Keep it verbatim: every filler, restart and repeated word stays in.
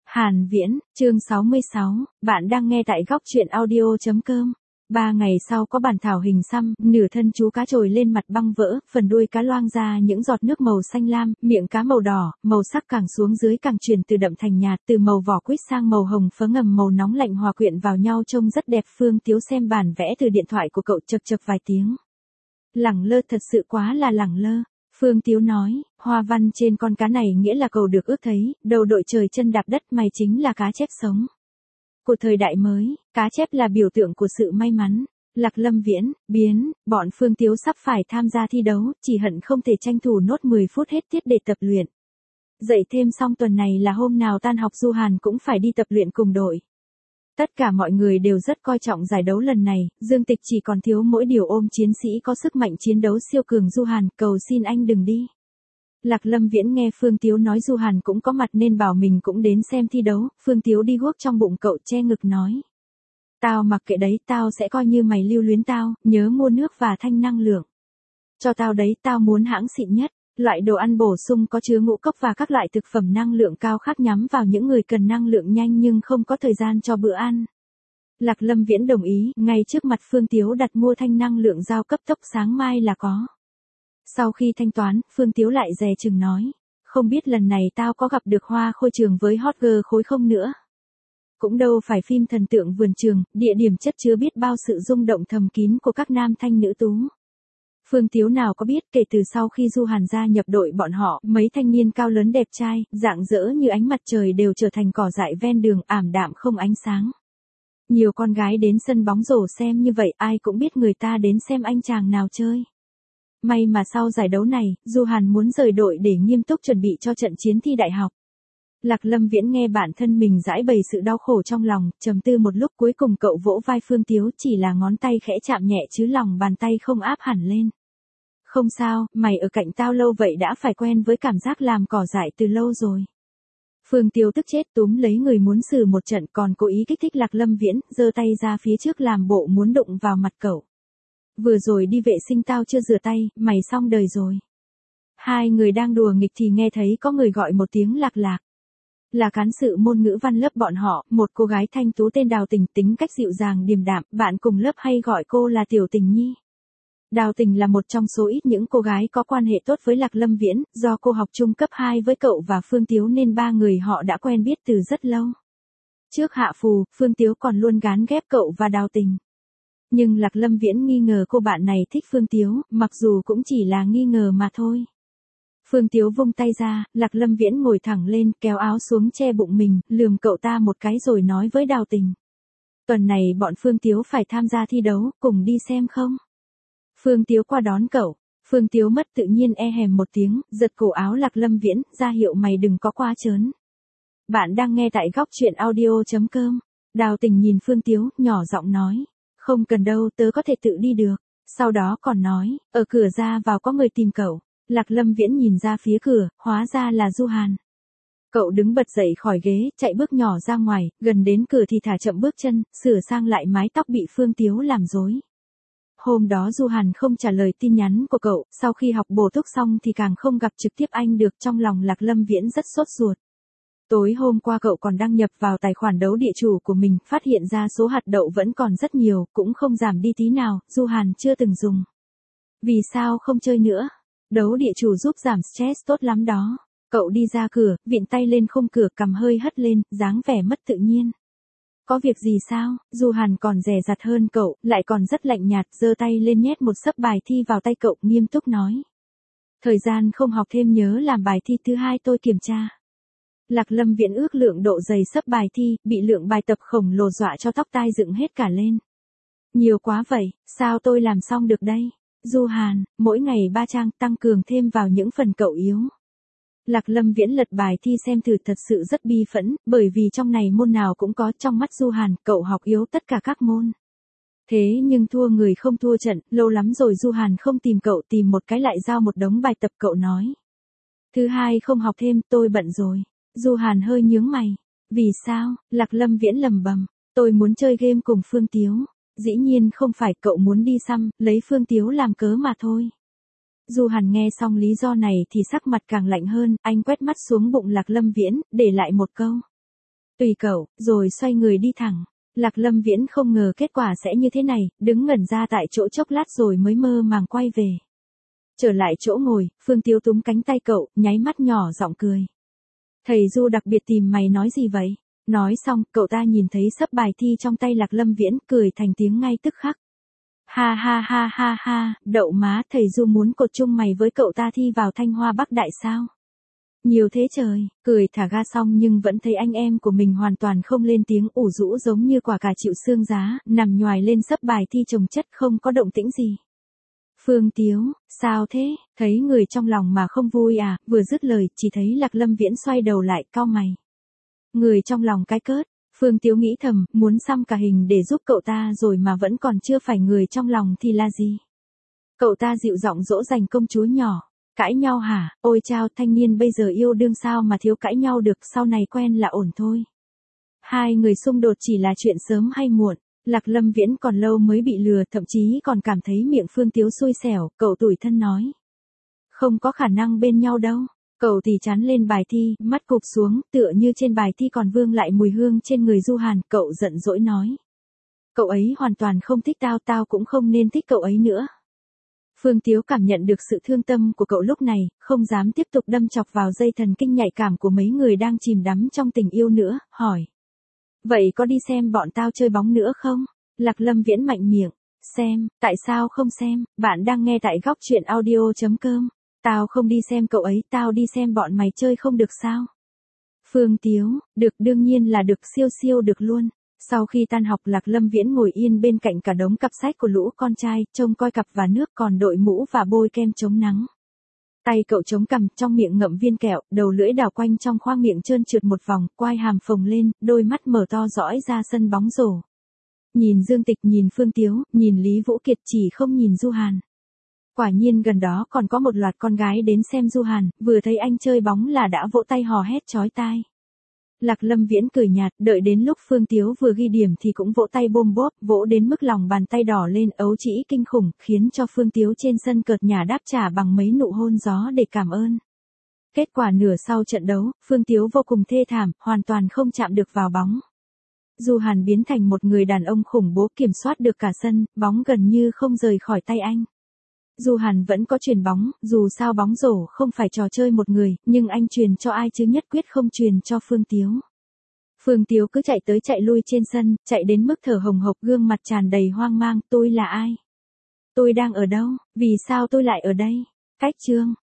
Hàn Viễn, chương sáu mươi sáu, bạn đang nghe tại góc truyện audio chấm com. Ba ngày sau có bản thảo hình xăm, nửa thân chú cá trồi lên mặt băng vỡ, phần đuôi cá loang ra những giọt nước màu xanh lam, miệng cá màu đỏ, màu sắc càng xuống dưới càng chuyển từ đậm thành nhạt, từ màu vỏ quýt sang màu hồng phớ ngầm màu nóng lạnh hòa quyện vào nhau trông rất đẹp. Phương Tiếu xem bản vẽ từ điện thoại của cậu chập chập vài tiếng. Lẳng lơ, thật sự quá là lẳng lơ. Phương Tiếu nói, hoa văn trên con cá này nghĩa là cầu được ước thấy, đầu đội trời chân đạp đất, mày chính là cá chép sống. Của thời đại mới, cá chép là biểu tượng của sự may mắn. Lạc Lâm Viễn, biến, bọn Phương Tiếu sắp phải tham gia thi đấu, chỉ hận không thể tranh thủ nốt mười phút hết tiết để tập luyện. Dậy thêm xong tuần này là hôm nào tan học Du Hàn cũng phải đi tập luyện cùng đội. Tất cả mọi người đều rất coi trọng giải đấu lần này, Dương Tịch chỉ còn thiếu mỗi điều ôm chiến sĩ có sức mạnh chiến đấu siêu cường Du Hàn, cầu xin anh đừng đi. Lạc Lâm Viễn nghe Phương Tiếu nói Du Hàn cũng có mặt nên bảo mình cũng đến xem thi đấu. Phương Tiếu đi guốc trong bụng cậu, che ngực nói. Tao mặc kệ đấy, tao sẽ coi như mày lưu luyến tao, nhớ mua nước và thanh năng lượng. Cho tao đấy, tao muốn hãng xịn nhất. Loại đồ ăn bổ sung có chứa ngũ cốc và các loại thực phẩm năng lượng cao khác nhắm vào những người cần năng lượng nhanh nhưng không có thời gian cho bữa ăn. Lạc Lâm Viễn đồng ý, ngay trước mặt Phương Tiếu đặt mua thanh năng lượng giao cấp tốc, sáng mai là có. Sau khi thanh toán, Phương Tiếu lại dè chừng nói, không biết lần này tao có gặp được Hoa Khôi Trường với hot girl khối không nữa. Cũng đâu phải phim thần tượng vườn trường, địa điểm chất chứa biết bao sự rung động thầm kín của các nam thanh nữ tú. Phương Tiếu nào có biết, kể từ sau khi Du Hàn gia nhập đội bọn họ, mấy thanh niên cao lớn đẹp trai, rạng rỡ như ánh mặt trời đều trở thành cỏ dại ven đường, ảm đạm không ánh sáng. Nhiều con gái đến sân bóng rổ xem như vậy, ai cũng biết người ta đến xem anh chàng nào chơi. May mà sau giải đấu này, Du Hàn muốn rời đội để nghiêm túc chuẩn bị cho trận chiến thi đại học. Lạc Lâm Viễn nghe bản thân mình giải bày sự đau khổ trong lòng, trầm tư một lúc cuối cùng cậu vỗ vai Phương Tiếu, chỉ là ngón tay khẽ chạm nhẹ chứ lòng bàn tay không áp hẳn lên. Không sao, mày ở cạnh tao lâu vậy đã phải quen với cảm giác làm cỏ dại từ lâu rồi. Phương Tiếu tức chết túm lấy người muốn xử một trận, còn cố ý kích thích Lạc Lâm Viễn, giơ tay ra phía trước làm bộ muốn đụng vào mặt cậu. Vừa rồi đi vệ sinh tao chưa rửa tay, mày xong đời rồi. Hai người đang đùa nghịch thì nghe thấy có người gọi một tiếng Lạc Lạc. Là cán sự môn ngữ văn lớp bọn họ, một cô gái thanh tú tên Đào Tình, tính cách dịu dàng điềm đạm, bạn cùng lớp hay gọi cô là Tiểu Tình Nhi. Đào Tình là một trong số ít những cô gái có quan hệ tốt với Lạc Lâm Viễn, do cô học chung cấp hai với cậu và Phương Tiếu nên ba người họ đã quen biết từ rất lâu. Trước hạ phù, Phương Tiếu còn luôn gán ghép cậu và Đào Tình. Nhưng Lạc Lâm Viễn nghi ngờ cô bạn này thích Phương Tiếu, mặc dù cũng chỉ là nghi ngờ mà thôi. Phương Tiếu vung tay ra, Lạc Lâm Viễn ngồi thẳng lên, kéo áo xuống che bụng mình, lườm cậu ta một cái rồi nói với Đào Tình. Tuần này bọn Phương Tiếu phải tham gia thi đấu, cùng đi xem không? Phương Tiếu qua đón cậu. Phương Tiếu mất tự nhiên e hèm một tiếng, giật cổ áo Lạc Lâm Viễn, ra hiệu mày đừng có quá trớn. Bạn đang nghe tại góc truyện audio chấm com. Đào Tình nhìn Phương Tiếu, nhỏ giọng nói. Không cần đâu, tớ có thể tự đi được. Sau đó còn nói, ở cửa ra vào có người tìm cậu. Lạc Lâm Viễn nhìn ra phía cửa, hóa ra là Du Hàn. Cậu đứng bật dậy khỏi ghế, chạy bước nhỏ ra ngoài, gần đến cửa thì thả chậm bước chân, sửa sang lại mái tóc bị Phương Tiếu làm rối. Hôm đó Du Hàn không trả lời tin nhắn của cậu, sau khi học bổ túc xong thì càng không gặp trực tiếp anh được, trong lòng Lạc Lâm Viễn rất sốt ruột. Tối hôm qua cậu còn đăng nhập vào tài khoản đấu địa chủ của mình, phát hiện ra số hạt đậu vẫn còn rất nhiều, cũng không giảm đi tí nào, Du Hàn chưa từng dùng. Vì sao không chơi nữa? Đấu địa chủ giúp giảm stress tốt lắm đó. Cậu đi ra cửa, vịn tay lên khung cửa, cằm hơi hất lên, dáng vẻ mất tự nhiên. Có việc gì sao? Du Hàn còn dè dặt hơn cậu, lại còn rất lạnh nhạt, giơ tay lên nhét một xấp bài thi vào tay cậu, nghiêm túc nói. Thời gian không học thêm nhớ làm bài thi thứ hai tôi kiểm tra. Lạc Lâm Viễn ước lượng độ dày xấp bài thi, bị lượng bài tập khổng lồ dọa cho tóc tai dựng hết cả lên. Nhiều quá vậy, sao tôi làm xong được đây? Du Hàn, mỗi ngày ba trang, tăng cường thêm vào những phần cậu yếu. Lạc Lâm Viễn lật bài thi xem thử, thật sự rất bi phẫn, bởi vì trong này môn nào cũng có, trong mắt Du Hàn, cậu học yếu tất cả các môn. Thế nhưng thua người không thua trận, lâu lắm rồi Du Hàn không tìm cậu, tìm một cái lại giao một đống bài tập, cậu nói. Thứ hai không học thêm, tôi bận rồi. Du Hàn hơi nhướng mày. Vì sao? Lạc Lâm Viễn lầm bầm. Tôi muốn chơi game cùng Phương Tiếu. Dĩ nhiên không phải, cậu muốn đi xăm, lấy Phương Tiếu làm cớ mà thôi. Du Hàn nghe xong lý do này thì sắc mặt càng lạnh hơn, anh quét mắt xuống bụng Lạc Lâm Viễn, để lại một câu. Tùy cậu, rồi xoay người đi thẳng. Lạc Lâm Viễn không ngờ kết quả sẽ như thế này, đứng ngẩn ra tại chỗ chốc lát rồi mới mơ màng quay về. Trở lại chỗ ngồi, Phương Tiếu túm cánh tay cậu, nháy mắt nhỏ giọng cười. Thầy Du đặc biệt tìm mày nói gì vậy? Nói xong, cậu ta nhìn thấy sấp bài thi trong tay Lạc Lâm Viễn, cười thành tiếng ngay tức khắc. Ha ha ha ha ha, đậu má, thầy Du muốn cột chung mày với cậu ta thi vào Thanh Hoa Bắc Đại sao? Nhiều thế trời, cười thả ga xong nhưng vẫn thấy anh em của mình hoàn toàn không lên tiếng, ủ rũ giống như quả cà chịu xương giá, nằm nhoài lên sấp bài thi chồng chất không có động tĩnh gì. Phương Tiếu, sao thế, thấy người trong lòng mà không vui à, vừa dứt lời, chỉ thấy Lạc Lâm Viễn xoay đầu lại, cau mày. Người trong lòng cái cớt, Phương Tiếu nghĩ thầm, muốn xăm cả hình để giúp cậu ta rồi mà vẫn còn chưa phải người trong lòng thì là gì? Cậu ta dịu giọng dỗ dành công chúa nhỏ. Cãi nhau hả, ôi chao, thanh niên bây giờ yêu đương sao mà thiếu cãi nhau được, sau này quen là ổn thôi. Hai người xung đột chỉ là chuyện sớm hay muộn, Lạc Lâm Viễn còn lâu mới bị lừa, thậm chí còn cảm thấy miệng Phương Tiếu xui xẻo, cậu tủi thân nói. Không có khả năng bên nhau đâu, cậu thì chán lên bài thi, mắt cụp xuống, tựa như trên bài thi còn vương lại mùi hương trên người Du Hàn, cậu giận dỗi nói. Cậu ấy hoàn toàn không thích tao, tao cũng không nên thích cậu ấy nữa. Phương Tiếu cảm nhận được sự thương tâm của cậu lúc này, không dám tiếp tục đâm chọc vào dây thần kinh nhạy cảm của mấy người đang chìm đắm trong tình yêu nữa, hỏi. Vậy có đi xem bọn tao chơi bóng nữa không? Lạc Lâm Viễn mạnh miệng. Xem, tại sao không xem, bạn đang nghe tại góc truyện audio chấm com. Tao không đi xem cậu ấy, tao đi xem bọn mày chơi không được sao? Phương Tiếu, được, đương nhiên là được, siêu siêu được luôn. Sau khi tan học, Lạc Lâm Viễn ngồi yên bên cạnh cả đống cặp sách của lũ con trai, trông coi cặp và nước, còn đội mũ và bôi kem chống nắng. Tay cậu chống cằm, trong miệng ngậm viên kẹo, đầu lưỡi đảo quanh trong khoang miệng trơn trượt một vòng, quai hàm phồng lên, đôi mắt mở to dõi ra sân bóng rổ. Nhìn Dương Tịch, nhìn Phương Tiếu, nhìn Lý Vũ Kiệt, chỉ không nhìn Du Hàn. Quả nhiên gần đó còn có một loạt con gái đến xem Du Hàn, vừa thấy anh chơi bóng là đã vỗ tay hò hét chói tai. Lạc Lâm Viễn cười nhạt, đợi đến lúc Phương Tiếu vừa ghi điểm thì cũng vỗ tay bôm bốp, vỗ đến mức lòng bàn tay đỏ lên, ấu trĩ kinh khủng, khiến cho Phương Tiếu trên sân cợt nhả đáp trả bằng mấy nụ hôn gió để cảm ơn. Kết quả nửa sau trận đấu, Phương Tiếu vô cùng thê thảm, hoàn toàn không chạm được vào bóng. Du Hàn biến thành một người đàn ông khủng bố kiểm soát được cả sân, bóng gần như không rời khỏi tay anh. Du Hàn vẫn có chuyền bóng, dù sao bóng rổ không phải trò chơi một người, nhưng anh truyền cho ai chứ nhất quyết không truyền cho Phương Tiếu. Phương Tiếu cứ chạy tới chạy lui trên sân, chạy đến mức thở hồng hộc, gương mặt tràn đầy hoang mang, tôi là ai? Tôi đang ở đâu? Vì sao tôi lại ở đây? Cách chương